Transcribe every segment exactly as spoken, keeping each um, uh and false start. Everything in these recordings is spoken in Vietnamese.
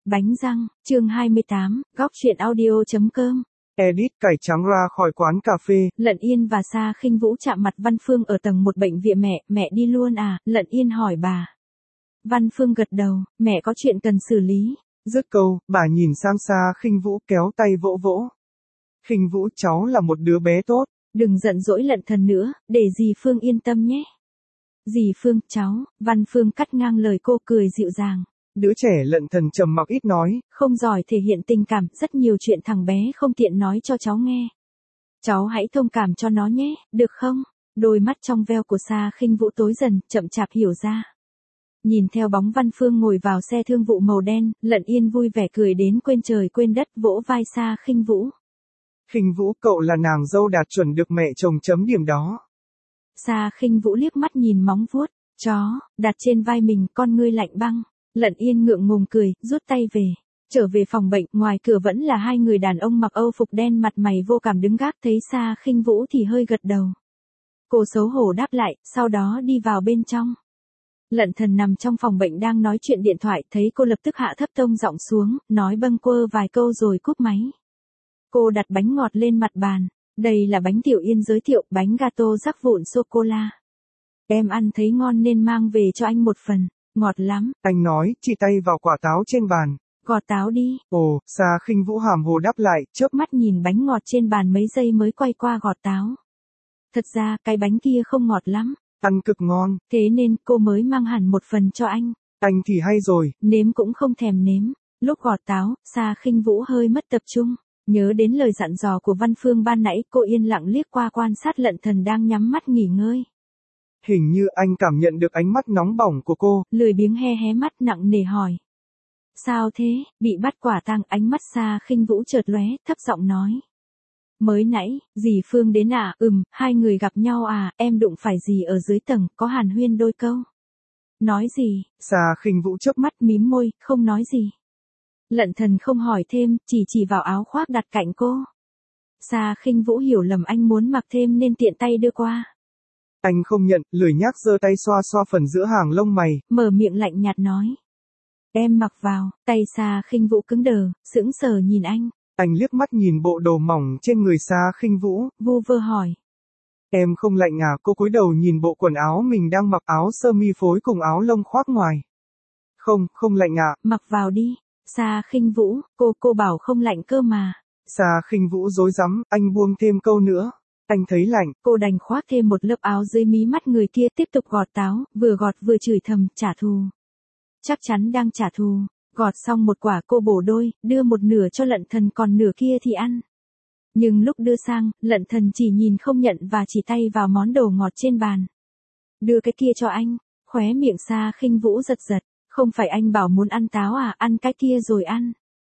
Bánh răng, chương hai mươi tám, góc truyện audio.com. Edit cải trắng ra khỏi quán cà phê. Lận Yên và Sa Khinh Vũ chạm mặt Văn Phương ở tầng một bệnh viện. Mẹ, mẹ đi luôn à? Lận Yên hỏi bà. Văn Phương gật đầu, mẹ có chuyện cần xử lý. Dứt câu, bà nhìn sang Sa Khinh Vũ kéo tay vỗ vỗ. Khinh Vũ, cháu là một đứa bé tốt. Đừng giận dỗi Lận Thần nữa, để dì Phương yên tâm nhé. Dì Phương, cháu, Văn Phương cắt ngang lời cô, cười dịu dàng. Đứa trẻ Lận Thần trầm mặc ít nói. Không giỏi thể hiện tình cảm, rất nhiều chuyện thằng bé không tiện nói cho cháu nghe. Cháu hãy thông cảm cho nó nhé, được không? Đôi mắt trong veo của Sa Khinh Vũ tối dần, chậm chạp hiểu ra. Nhìn theo bóng Văn Phương ngồi vào xe thương vụ màu đen, Lận Yên vui vẻ cười đến quên trời quên đất, vỗ vai Sa Khinh Vũ. Khinh Vũ, cậu là nàng dâu đạt chuẩn được mẹ chồng chấm điểm đó. Sa Khinh Vũ liếc mắt nhìn móng vuốt chó đặt trên vai mình, con ngươi lạnh băng. Lận Yên ngượng ngùng cười, rút tay về. Trở về phòng bệnh, ngoài cửa vẫn là hai người đàn ông mặc âu phục đen, mặt mày vô cảm đứng gác, thấy Sa Khinh Vũ thì hơi gật đầu. Cô xấu hổ đáp lại, sau đó đi vào bên trong. Lận Thần nằm trong phòng bệnh đang nói chuyện điện thoại, thấy cô lập tức hạ thấp tông giọng xuống, nói bâng quơ vài câu rồi cúp máy. Cô đặt bánh ngọt lên mặt bàn. Đây là bánh Tiểu Yên giới thiệu, bánh gato rắc vụn sô-cô-la. Em ăn thấy ngon nên mang về cho anh một phần, ngọt lắm. Anh nói, chỉ tay vào quả táo trên bàn. Gọt táo đi. Ồ, Sa Khinh Vũ hàm hồ đáp lại, chớp mắt nhìn bánh ngọt trên bàn mấy giây mới quay qua gọt táo. Thật ra, cái bánh kia không ngọt lắm. Ăn cực ngon. Thế nên, cô mới mang hẳn một phần cho anh. Anh thì hay rồi. Nếm cũng không thèm nếm. Lúc gọt táo, Sa Khinh Vũ hơi mất tập trung. Nhớ đến lời dặn dò của Văn Phương ban nãy, cô yên lặng liếc qua quan sát Lận Thần đang nhắm mắt nghỉ ngơi. Hình như anh cảm nhận được ánh mắt nóng bỏng của cô. Lười biếng hé hé mắt nặng nề hỏi. Sao thế? Bị bắt quả tang? Ánh mắt Sa Khinh Vũ chợt lóe, thấp giọng nói. Mới nãy, dì Phương đến à? Ừm, hai người gặp nhau à? Em đụng phải dì ở dưới tầng, có hàn huyên đôi câu. Nói gì? Sa Khinh Vũ chớp mắt mím môi, không nói gì. Lận Thần không hỏi thêm, chỉ chỉ vào áo khoác đặt cạnh cô. Sa Khinh Vũ hiểu lầm anh muốn mặc thêm nên tiện tay đưa qua. Anh không nhận, lười nhác giơ tay xoa xoa phần giữa hàng lông mày. Mở miệng lạnh nhạt nói. Em mặc vào. Tay Sa Khinh Vũ cứng đờ, sững sờ nhìn anh. Anh liếc mắt nhìn bộ đồ mỏng trên người Sa Khinh Vũ. Vu vơ hỏi. Em không lạnh à? Cô cúi đầu nhìn bộ quần áo mình đang mặc, áo sơ mi phối cùng áo lông khoác ngoài. Không, không lạnh à? Mặc vào đi. Sa Khinh Vũ, cô, cô bảo không lạnh cơ mà. Sa Khinh Vũ rối rắm, anh buông thêm câu nữa. Anh thấy lạnh. Cô đành khoác thêm một lớp áo dưới mí mắt người kia, tiếp tục gọt táo, vừa gọt vừa chửi thầm, trả thù. Chắc chắn đang trả thù. Gọt xong một quả cô bổ đôi, đưa một nửa cho Lận Thần, còn nửa kia thì ăn. Nhưng lúc đưa sang, Lận Thần chỉ nhìn không nhận và chỉ tay vào món đồ ngọt trên bàn. Đưa cái kia cho anh. Khóe miệng Sa Khinh Vũ giật giật. Không phải anh bảo muốn ăn táo à? Ăn cái kia rồi ăn.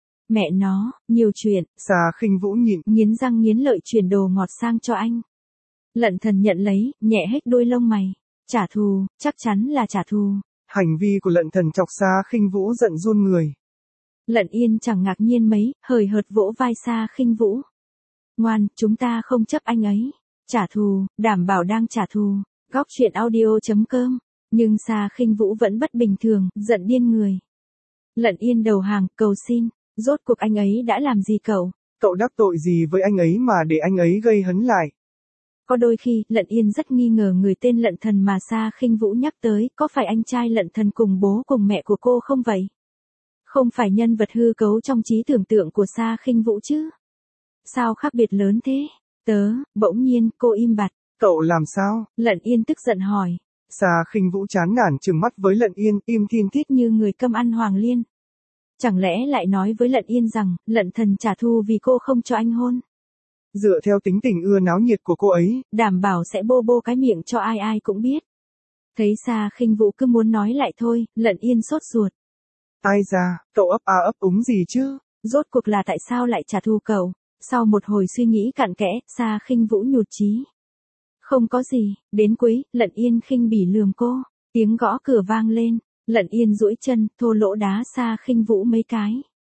Mẹ nó, nhiều chuyện. Sa Khinh Vũ nhịn, nghiến răng nghiến lợi chuyển đồ ngọt sang cho anh. Lận Thần nhận lấy, nhẹ hếch đôi lông mày. Trả thù, chắc chắn là trả thù. Hành vi của Lận Thần chọc Sa Khinh Vũ giận run người. Lận Yên chẳng ngạc nhiên mấy, hời hợt vỗ vai Sa Khinh Vũ. Ngoan, chúng ta không chấp anh ấy. Trả thù, đảm bảo đang trả thù. Góc truyện audio.com. Nhưng Sa Khinh Vũ vẫn bất bình thường, giận điên người. Lận Yên đầu hàng, cầu xin. Rốt cuộc anh ấy đã làm gì cậu? Cậu đắc tội gì với anh ấy mà để anh ấy gây hấn lại? Có đôi khi, Lận Yên rất nghi ngờ người tên Lận Thần mà Sa Khinh Vũ nhắc tới, có phải anh trai Lận Thần cùng bố cùng mẹ của cô không vậy? Không phải nhân vật hư cấu trong trí tưởng tượng của Sa Khinh Vũ chứ? Sao khác biệt lớn thế? Tớ, bỗng nhiên, cô im bặt. Cậu làm sao? Lận Yên tức giận hỏi. Sa Khinh Vũ chán nản trừng mắt với Lận Yên, im thiên thít như người câm ăn hoàng liên. Chẳng lẽ lại nói với Lận Yên rằng, Lận Thần trả thù vì cô không cho anh hôn? Dựa theo tính tình ưa náo nhiệt của cô ấy, đảm bảo sẽ bô bô cái miệng cho ai ai cũng biết. Thấy Sa Khinh Vũ cứ muốn nói lại thôi, Lận Yên sốt ruột. Ai ra, cậu ấp a ấp úng gì chứ? Rốt cuộc là tại sao lại trả thù cậu? Sau một hồi suy nghĩ cặn kẽ, Sa Khinh Vũ nhụt chí. Không có gì, đến cuối, Lận Yên khinh bỉ lườm cô. Tiếng gõ cửa vang lên, Lận Yên duỗi chân, thô lỗ đá Sa Khinh Vũ mấy cái.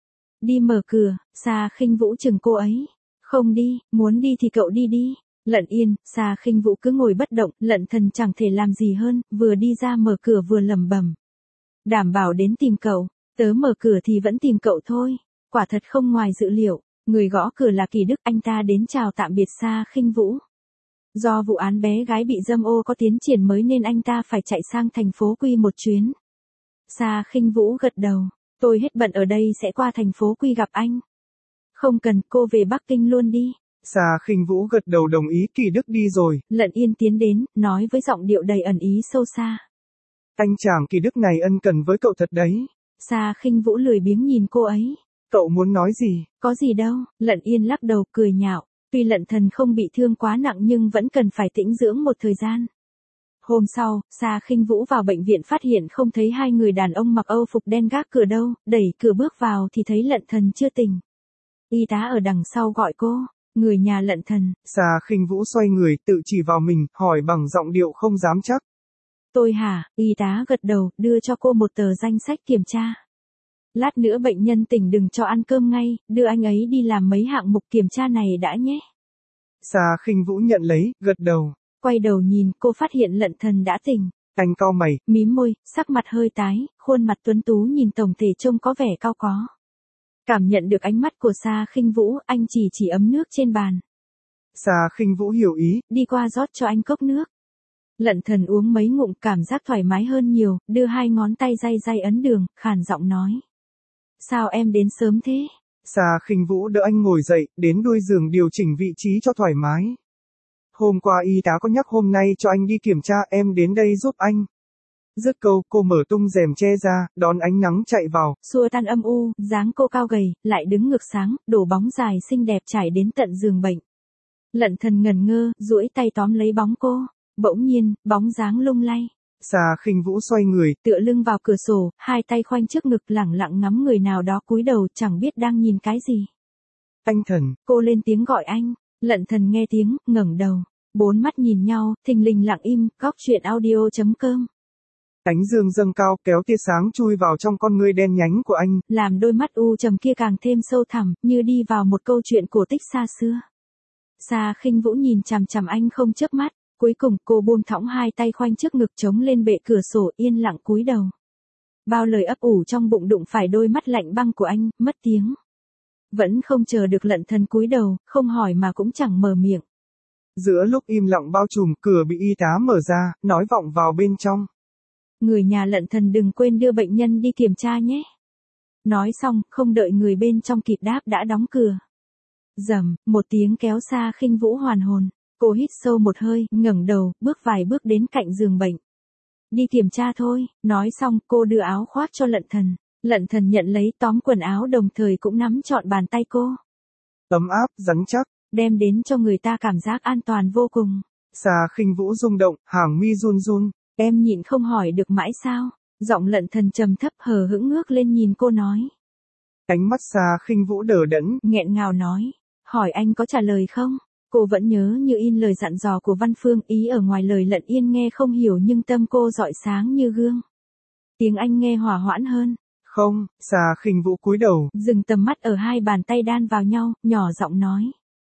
Đi mở cửa, Sa Khinh Vũ chừng cô ấy. Không đi, muốn đi thì cậu đi đi. Lận Yên, Sa Khinh Vũ cứ ngồi bất động, Lận Thần chẳng thể làm gì hơn, vừa đi ra mở cửa vừa lẩm bẩm. Đảm bảo đến tìm cậu, Tớ mở cửa thì vẫn tìm cậu thôi. Quả thật không ngoài dự liệu, người gõ cửa là Kỳ Đức, anh ta đến chào tạm biệt Sa Khinh Vũ. Do vụ án bé gái bị dâm ô có tiến triển mới nên anh ta phải chạy sang thành phố Quy một chuyến. Sa Khinh Vũ gật đầu, tôi hết bận ở đây sẽ qua thành phố Quy gặp anh. Không cần, cô về Bắc Kinh luôn đi. Sa Khinh Vũ gật đầu đồng ý. Kỳ Đức đi rồi. Lận Yên tiến đến, nói với giọng điệu đầy ẩn ý sâu xa. Anh chàng Kỳ Đức này ân cần với cậu thật đấy. Sa Khinh Vũ lười biếng nhìn cô ấy. Cậu muốn nói gì? Có gì đâu, Lận Yên lắc đầu cười nhạo. Tuy Lận Thần không bị thương quá nặng nhưng vẫn cần phải tĩnh dưỡng một thời gian. Hôm sau, Sa Khinh Vũ vào bệnh viện phát hiện không thấy hai người đàn ông mặc Âu phục đen gác cửa đâu, đẩy cửa bước vào thì thấy Lận Thần chưa tỉnh. Y tá ở đằng sau gọi cô, người nhà Lận Thần. Sa Khinh Vũ xoay người tự chỉ vào mình, hỏi bằng giọng điệu không dám chắc. Tôi hả? Y tá gật đầu, đưa cho cô một tờ danh sách kiểm tra. Lát nữa bệnh nhân tỉnh đừng cho ăn cơm ngay, đưa anh ấy đi làm mấy hạng mục kiểm tra này đã nhé. Sa Khinh Vũ nhận lấy, gật đầu. Quay đầu nhìn, cô phát hiện Lận Thần đã tỉnh. Anh cau mày, mím môi, sắc mặt hơi tái, khuôn mặt tuấn tú nhìn tổng thể trông có vẻ cao có. Cảm nhận được ánh mắt của Sa Khinh Vũ, anh chỉ chỉ ấm nước trên bàn. Sa Khinh Vũ hiểu ý, đi qua rót cho anh cốc nước. Lận Thần uống mấy ngụm cảm giác thoải mái hơn nhiều, đưa hai ngón tay day day ấn đường, khàn giọng nói. Sao em đến sớm thế? Sa Khinh Vũ đỡ anh ngồi dậy, đến đuôi giường điều chỉnh vị trí cho thoải mái. Hôm qua y tá có nhắc hôm nay cho anh đi kiểm tra, em đến đây giúp anh. Dứt câu, cô mở tung rèm che ra, đón ánh nắng chạy vào. Xua tan âm u, dáng cô cao gầy, lại đứng ngược sáng, đổ bóng dài xinh đẹp trải đến tận giường bệnh. Lận Thần ngẩn ngơ, duỗi tay tóm lấy bóng cô. Bỗng nhiên, bóng dáng lung lay. Sa Khinh Vũ xoay người, tựa lưng vào cửa sổ, hai tay khoanh trước ngực lẳng lặng ngắm người nào đó cúi đầu chẳng biết đang nhìn cái gì. Anh Thần. Cô lên tiếng gọi anh. Lận Thần nghe tiếng, ngẩng đầu. Bốn mắt nhìn nhau, thình lình lặng im, góc chuyện audio chấm com. Ánh dương dâng cao kéo tia sáng chui vào trong con ngươi đen nhánh của anh. Làm đôi mắt u trầm kia càng thêm sâu thẳm, như đi vào một câu chuyện cổ tích xa xưa. Sa Khinh Vũ nhìn chằm chằm anh không chớp mắt. Cuối cùng cô buông thõng hai tay khoanh trước ngực chống lên bệ cửa sổ yên lặng cúi đầu. Bao lời ấp ủ trong bụng đụng phải đôi mắt lạnh băng của anh, mất tiếng. Vẫn không chờ được Lận Thần cúi đầu, không hỏi mà cũng chẳng mở miệng. Giữa lúc im lặng bao trùm, cửa bị y tá mở ra, nói vọng vào bên trong. Người nhà Lận Thần đừng quên đưa bệnh nhân đi kiểm tra nhé. Nói xong, không đợi người bên trong kịp đáp đã đóng cửa. Rầm, một tiếng kéo Sa Khinh Vũ hoàn hồn. Cô hít sâu một hơi, ngẩng đầu, bước vài bước đến cạnh giường bệnh. Đi kiểm tra thôi, nói xong cô đưa áo khoác cho Lận Thần. Lận Thần nhận lấy tóm quần áo đồng thời cũng nắm trọn bàn tay cô. Ấm áp, rắn chắc. Đem đến cho người ta cảm giác an toàn vô cùng. Sa Khinh Vũ rung động, hàng mi run run. Em nhịn không hỏi được mãi sao? Giọng Lận Thần trầm thấp hờ hững ngước lên nhìn cô nói. Ánh mắt Sa Khinh Vũ đờ đẫn, nghẹn ngào nói. Hỏi anh có trả lời không? Cô vẫn nhớ như in lời dặn dò của Văn Phương, ý ở ngoài lời Lận Yên nghe không hiểu nhưng tâm cô rọi sáng như gương. Tiếng anh nghe hòa hoãn hơn. Không, Sa Khinh Vũ cúi đầu. Dừng tầm mắt ở hai bàn tay đan vào nhau, nhỏ giọng nói.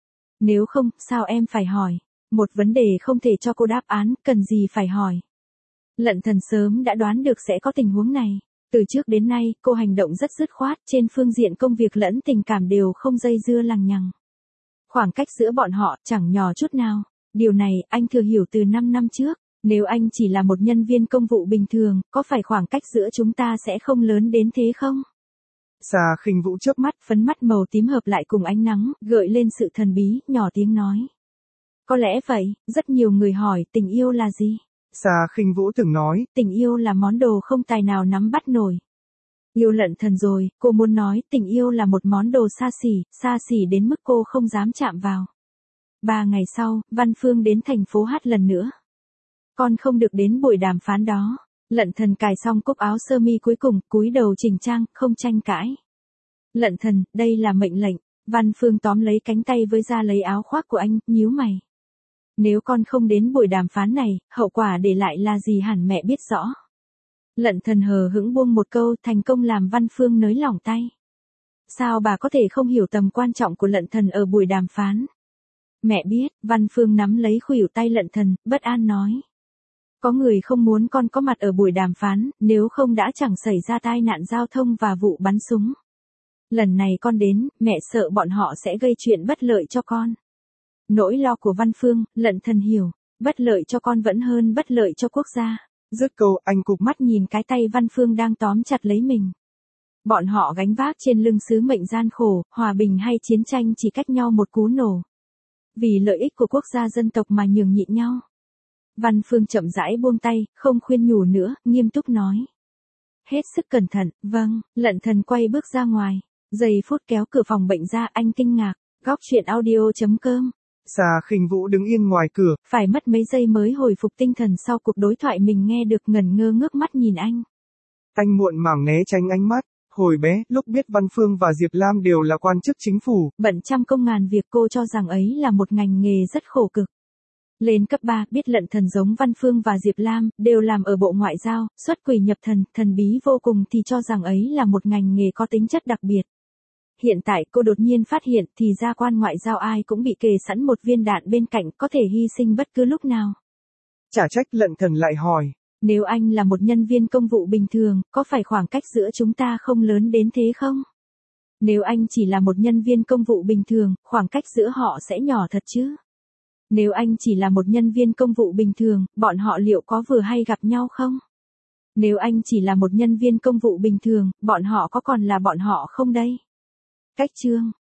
Nếu không, sao em phải hỏi? Một vấn đề không thể cho cô đáp án, cần gì phải hỏi? Lận Thần sớm đã đoán được sẽ có tình huống này. Từ trước đến nay, cô hành động rất dứt khoát, trên phương diện công việc lẫn tình cảm đều không dây dưa lằng nhằng. Khoảng cách giữa bọn họ chẳng nhỏ chút nào. Điều này anh thừa hiểu từ năm năm trước. Nếu anh chỉ là một nhân viên công vụ bình thường, có phải khoảng cách giữa chúng ta sẽ không lớn đến thế không? Sa Khinh Vũ chớp mắt, phấn mắt màu tím hợp lại cùng ánh nắng, gợi lên sự thần bí, nhỏ tiếng nói. Có lẽ vậy, rất nhiều người hỏi tình yêu là gì? Sa Khinh Vũ từng nói, tình yêu là món đồ không tài nào nắm bắt nổi. Yêu Lận Thần rồi, cô muốn nói tình yêu là một món đồ xa xỉ, xa xỉ đến mức cô không dám chạm vào. Ba ngày sau, Văn Phương đến thành phố hát lần nữa. Con không được đến buổi đàm phán đó. Lận Thần cài xong cúc áo sơ mi cuối cùng, cúi đầu chỉnh trang, không tranh cãi. Lận Thần, đây là mệnh lệnh. Văn Phương tóm lấy cánh tay với ra lấy áo khoác của anh, nhíu mày. Nếu con không đến buổi đàm phán này, hậu quả để lại là gì hẳn mẹ biết rõ. Lận Thần hờ hững buông một câu, thành công làm Văn Phương nới lỏng tay. Sao bà có thể không hiểu tầm quan trọng của Lận Thần ở buổi đàm phán? Mẹ biết. Văn Phương nắm lấy khuỷu tay Lận Thần, bất an nói. Có người không muốn con có mặt ở buổi đàm phán, nếu không đã chẳng xảy ra tai nạn giao thông và vụ bắn súng. Lần này con đến, mẹ sợ bọn họ sẽ gây chuyện bất lợi cho con. Nỗi lo của Văn Phương, Lận Thần hiểu, bất lợi cho con vẫn hơn bất lợi cho quốc gia. Dứt câu, anh cụp Mắt nhìn cái tay Văn Phương đang tóm chặt lấy mình. Bọn họ gánh vác trên lưng sứ mệnh gian khổ, hòa bình hay chiến tranh chỉ cách nhau một cú nổ. Vì lợi ích của quốc gia dân tộc mà nhường nhịn nhau. Văn Phương chậm rãi buông tay, không khuyên nhủ nữa, nghiêm túc nói. Hết sức cẩn thận, vâng. Lận Thần quay bước ra ngoài. Giây phút kéo cửa phòng bệnh ra, anh kinh ngạc. Góc truyện audio chấm com. Xà Khinh Vũ đứng yên ngoài cửa. Phải mất mấy giây mới hồi phục tinh thần sau cuộc đối thoại mình nghe được, ngẩn ngơ ngước mắt nhìn anh. Anh muộn màng né tránh ánh mắt. Hồi bé, lúc biết Văn Phương và Diệp Lam đều là quan chức chính phủ. Bận trăm công ngàn việc, cô cho rằng ấy là một ngành nghề rất khổ cực. Lên cấp ba, biết Lận Thần giống Văn Phương và Diệp Lam, đều làm ở Bộ Ngoại giao, xuất quỷ nhập thần, thần bí vô cùng thì cho rằng ấy là một ngành nghề có tính chất đặc biệt. Hiện tại cô đột nhiên phát hiện thì ra quan ngoại giao ai cũng bị kề sẵn một viên đạn bên cạnh, có thể hy sinh bất cứ lúc nào. Chả trách Lận Thần lại hỏi. Nếu anh là một nhân viên công vụ bình thường, có phải khoảng cách giữa chúng ta không lớn đến thế không? Nếu anh chỉ là một nhân viên công vụ bình thường, khoảng cách giữa họ sẽ nhỏ thật chứ? Nếu anh chỉ là một nhân viên công vụ bình thường, bọn họ liệu có vừa hay gặp nhau không? Nếu anh chỉ là một nhân viên công vụ bình thường, bọn họ có còn là bọn họ không đây? Cách chương